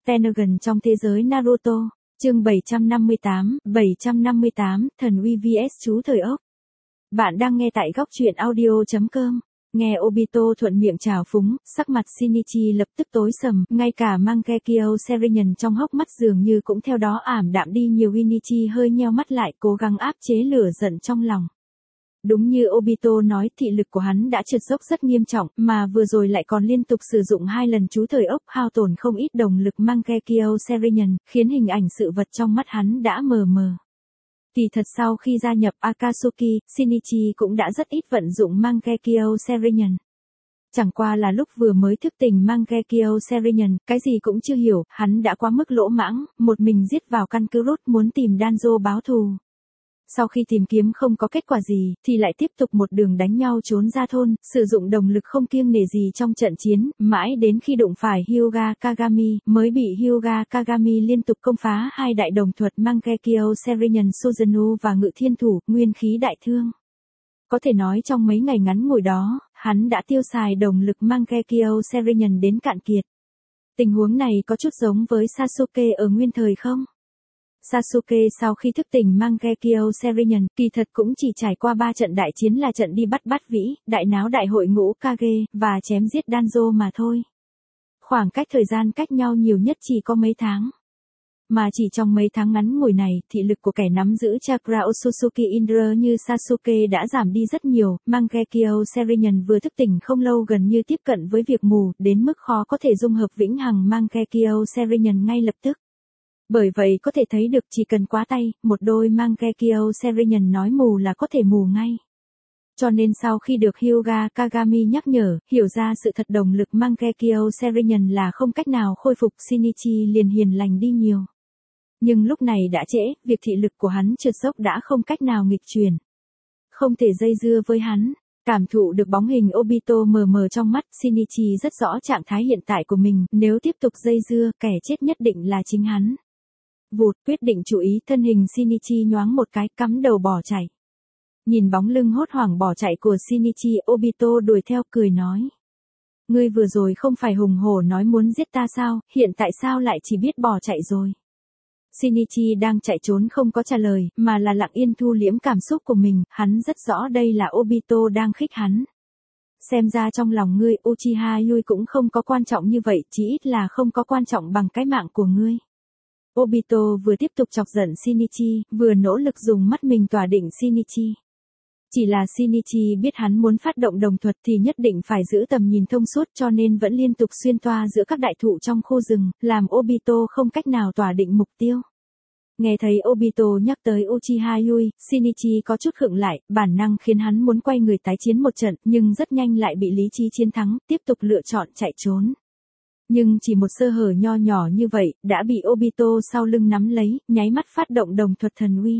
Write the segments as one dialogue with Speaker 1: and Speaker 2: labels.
Speaker 1: Pentagon trong thế giới Naruto. Chương 758, Thần uy vs chú thời ốc. Bạn đang nghe tại góc truyện audio.com. Nghe Obito thuận miệng trào phúng, sắc mặt Shinichi lập tức tối sầm, ngay cả Mangekyo Serian trong hốc mắt dường như cũng theo đó ảm đạm đi nhiều. Shinichi hơi nheo mắt lại, cố gắng áp chế lửa giận trong lòng. Đúng như Obito nói, thị lực của hắn đã trượt dốc rất nghiêm trọng, mà vừa rồi lại còn liên tục sử dụng 2 lần chú thời ốc, hao tổn không ít đồng lực Mangekyo Serian, khiến hình ảnh sự vật trong mắt hắn đã mờ mờ. Kỳ thật sau khi gia nhập Akatsuki, Shinichi cũng đã rất ít vận dụng Mangekyo Serian. Chẳng qua là lúc vừa mới thức tỉnh Mangekyo Serian, cái gì cũng chưa hiểu, hắn đã quá mức lỗ mãng, một mình giết vào căn cứ Root muốn tìm Danzo báo thù. Sau khi tìm kiếm không có kết quả gì, thì lại tiếp tục một đường đánh nhau trốn ra thôn, sử dụng đồng lực không kiêng nể gì trong trận chiến, mãi đến khi đụng phải Hyuga Kagami, mới bị Hyuga Kagami liên tục công phá 2 đại đồng thuật Mangekyo Serian Suzunu và Ngự Thiên Thủ, nguyên khí đại thương. Có thể nói trong mấy ngày ngắn ngủi đó, hắn đã tiêu xài đồng lực Mangekyo Serian đến cạn kiệt. Tình huống này có chút giống với Sasuke ở nguyên thời không? Sasuke sau khi thức tỉnh Mangekyo Serian, kỳ thật cũng chỉ trải qua 3 trận đại chiến là trận đi bắt Bát Vĩ, đại náo đại hội ngũ Kage, và chém giết Danzo mà thôi. Khoảng cách thời gian cách nhau nhiều nhất chỉ có mấy tháng. Mà chỉ trong mấy tháng ngắn ngủi này, thị lực của kẻ nắm giữ Chakra Otsutsuki Indra như Sasuke đã giảm đi rất nhiều. Mangekyo Serian vừa thức tỉnh không lâu gần như tiếp cận với việc mù, đến mức khó có thể dung hợp vĩnh hằng Mangekyo Serian ngay lập tức. Bởi vậy có thể thấy được chỉ cần quá tay, một đôi Mangekyo Serian nói mù là có thể mù ngay. Cho nên sau khi được Hyuga Kagami nhắc nhở, hiểu ra sự thật đồng lực Mangekyo Serian là không cách nào khôi phục, Shinichi liền hiền lành đi nhiều. Nhưng lúc này đã trễ, việc thị lực của hắn trượt dốc đã không cách nào nghịch chuyển. Không thể dây dưa với hắn. Cảm thụ được bóng hình Obito mờ mờ trong mắt, Shinichi rất rõ trạng thái hiện tại của mình, nếu tiếp tục dây dưa, kẻ chết nhất định là chính hắn. Vụt, quyết định chú ý, thân hình Shinichi nhoáng một cái, cắm đầu bỏ chạy. Nhìn bóng lưng hốt hoảng bỏ chạy của Shinichi, Obito đuổi theo cười nói. Ngươi vừa rồi không phải hùng hổ nói muốn giết ta sao, hiện tại sao lại chỉ biết bỏ chạy rồi? Shinichi đang chạy trốn không có trả lời, mà là lặng yên thu liễm cảm xúc của mình, hắn rất rõ đây là Obito đang khích hắn. Xem ra trong lòng ngươi, Uchiha Yui cũng không có quan trọng như vậy, chỉ ít là không có quan trọng bằng cái mạng của ngươi. Obito vừa tiếp tục chọc giận Shinichi, vừa nỗ lực dùng mắt mình tỏa định Shinichi. Chỉ là Shinichi biết hắn muốn phát động đồng thuật thì nhất định phải giữ tầm nhìn thông suốt, cho nên vẫn liên tục xuyên toa giữa các đại thụ trong khu rừng, làm Obito không cách nào tỏa định mục tiêu. Nghe thấy Obito nhắc tới Uchiha Yui, Shinichi có chút khựng lại, bản năng khiến hắn muốn quay người tái chiến một trận, nhưng rất nhanh lại bị lý trí chiến thắng, tiếp tục lựa chọn chạy trốn. Nhưng chỉ một sơ hở nho nhỏ như vậy, đã bị Obito sau lưng nắm lấy, nháy mắt phát động đồng thuật thần uy.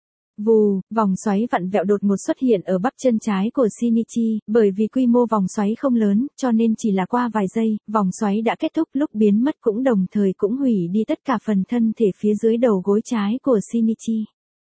Speaker 1: Vù, vòng xoáy vặn vẹo đột ngột xuất hiện ở bắp chân trái của Shinichi, bởi vì quy mô vòng xoáy không lớn, cho nên chỉ là qua vài giây, vòng xoáy đã kết thúc, lúc biến mất cũng đồng thời cũng hủy đi tất cả phần thân thể phía dưới đầu gối trái của Shinichi.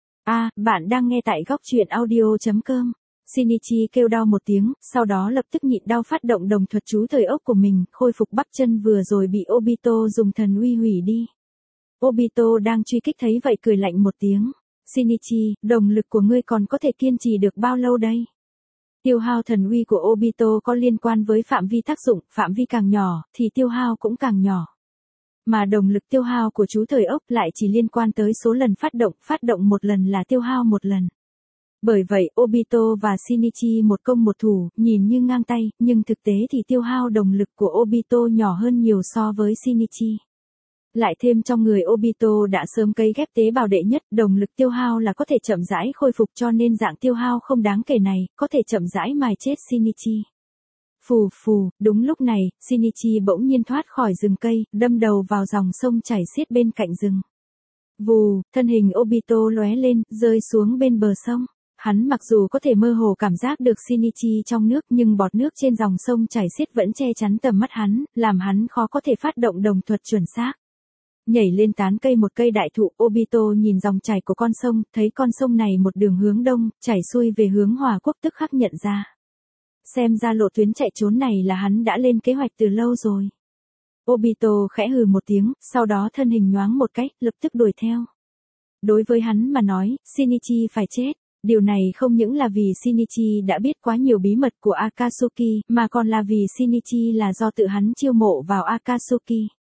Speaker 1: Bạn đang nghe tại góc truyện audio.com. Shinichi kêu đau một tiếng, sau đó lập tức nhịn đau phát động đồng thuật chú thời ốc của mình, khôi phục bắp chân vừa rồi bị Obito dùng thần uy hủy đi. Obito đang truy kích thấy vậy cười lạnh một tiếng. Shinichi, đồng lực của ngươi còn có thể kiên trì được bao lâu đây? Tiêu hao thần uy của Obito có liên quan với phạm vi tác dụng, phạm vi càng nhỏ, thì tiêu hao cũng càng nhỏ. Mà đồng lực tiêu hao của chú thời ốc lại chỉ liên quan tới số lần phát động một lần là tiêu hao một lần. Bởi vậy, Obito và Shinichi một công một thủ, nhìn như ngang tay, nhưng thực tế thì tiêu hao đồng lực của Obito nhỏ hơn nhiều so với Shinichi. Lại thêm trong người Obito đã sớm cấy ghép tế bào đệ nhất, đồng lực tiêu hao là có thể chậm rãi khôi phục, cho nên dạng tiêu hao không đáng kể này, có thể chậm rãi mài chết Shinichi. Phù phù, đúng lúc này, Shinichi bỗng nhiên thoát khỏi rừng cây, đâm đầu vào dòng sông chảy xiết bên cạnh rừng. Vù, thân hình Obito lóe lên, rơi xuống bên bờ sông. Hắn mặc dù có thể mơ hồ cảm giác được Shinichi trong nước, nhưng bọt nước trên dòng sông chảy xiết vẫn che chắn tầm mắt hắn, làm hắn khó có thể phát động đồng thuật chuẩn xác. Nhảy lên tán cây một cây đại thụ, Obito nhìn dòng chảy của con sông, thấy con sông này một đường hướng đông, chảy xuôi về hướng Hòa Quốc, tức khắc nhận ra. Xem ra lộ tuyến chạy trốn này là hắn đã lên kế hoạch từ lâu rồi. Obito khẽ hừ một tiếng, sau đó thân hình nhoáng một cái, lập tức đuổi theo. Đối với hắn mà nói, Shinichi phải chết. Điều này không những là vì Shinichi đã biết quá nhiều bí mật của Akatsuki, mà còn là vì Shinichi là do tự hắn chiêu mộ vào Akatsuki.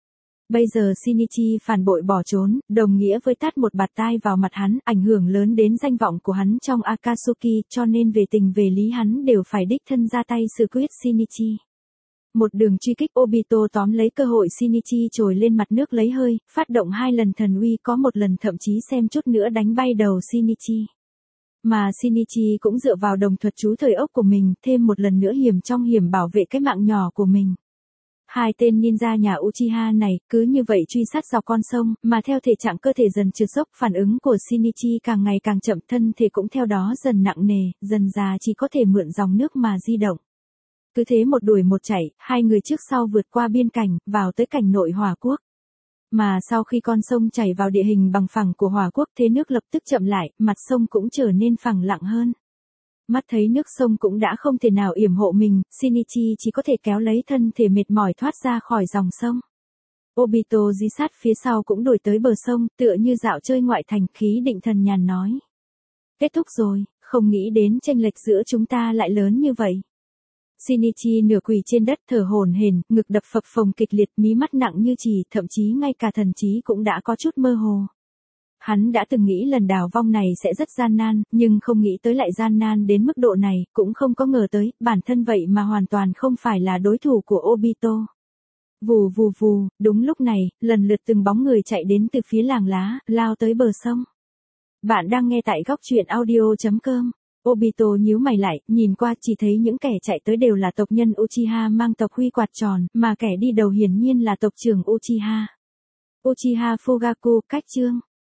Speaker 1: Bây giờ Shinichi phản bội bỏ trốn, đồng nghĩa với tát một bạt tai vào mặt hắn, ảnh hưởng lớn đến danh vọng của hắn trong Akatsuki, cho nên về tình về lý hắn đều phải đích thân ra tay xử quyết Shinichi. Một đường truy kích, Obito tóm lấy cơ hội Shinichi trồi lên mặt nước lấy hơi, phát động 2 lần thần uy, có một lần thậm chí xem chút nữa đánh bay đầu Shinichi. Mà Shinichi cũng dựa vào đồng thuật chú thời ốc của mình, thêm một lần nữa hiểm trong hiểm bảo vệ cái mạng nhỏ của mình. 2 tên ninja nhà Uchiha này, cứ như vậy truy sát dọc con sông, mà theo thể trạng cơ thể dần trượt dốc, phản ứng của Shinichi càng ngày càng chậm, thân thể cũng theo đó dần nặng nề, dần già chỉ có thể mượn dòng nước mà di động. Cứ thế một đuổi một chạy, 2 người trước sau vượt qua biên cảnh, vào tới cảnh nội Hỏa Quốc. Mà sau khi con sông chảy vào địa hình bằng phẳng của Hỏa Quốc, thế nước lập tức chậm lại, mặt sông cũng trở nên phẳng lặng hơn. Mắt thấy nước sông cũng đã không thể nào yểm hộ mình, Shinichi chỉ có thể kéo lấy thân thể mệt mỏi thoát ra khỏi dòng sông. Obito dí sát phía sau cũng đuổi tới bờ sông, tựa như dạo chơi ngoại thành, khí định thần nhàn nói. Kết thúc rồi, không nghĩ đến chênh lệch giữa chúng ta lại lớn như vậy. Shinichi nửa quỳ trên đất thở hổn hển, ngực đập phập phồng kịch liệt, mí mắt nặng như chì, thậm chí ngay cả thần trí cũng đã có chút mơ hồ. Hắn đã từng nghĩ lần đào vong này sẽ rất gian nan, nhưng không nghĩ tới lại gian nan đến mức độ này, cũng không có ngờ tới, bản thân vậy mà hoàn toàn không phải là đối thủ của Obito. Vù vù vù, đúng lúc này, lần lượt từng bóng người chạy đến từ phía làng lá, lao tới bờ sông. Bạn đang nghe tại góc truyện audio.com. Obito nhíu mày lại, nhìn qua chỉ thấy những kẻ chạy tới đều là tộc nhân Uchiha mang tộc huy quạt tròn, mà kẻ đi đầu hiển nhiên là tộc trưởng Uchiha. Uchiha Fugaku, cách chương.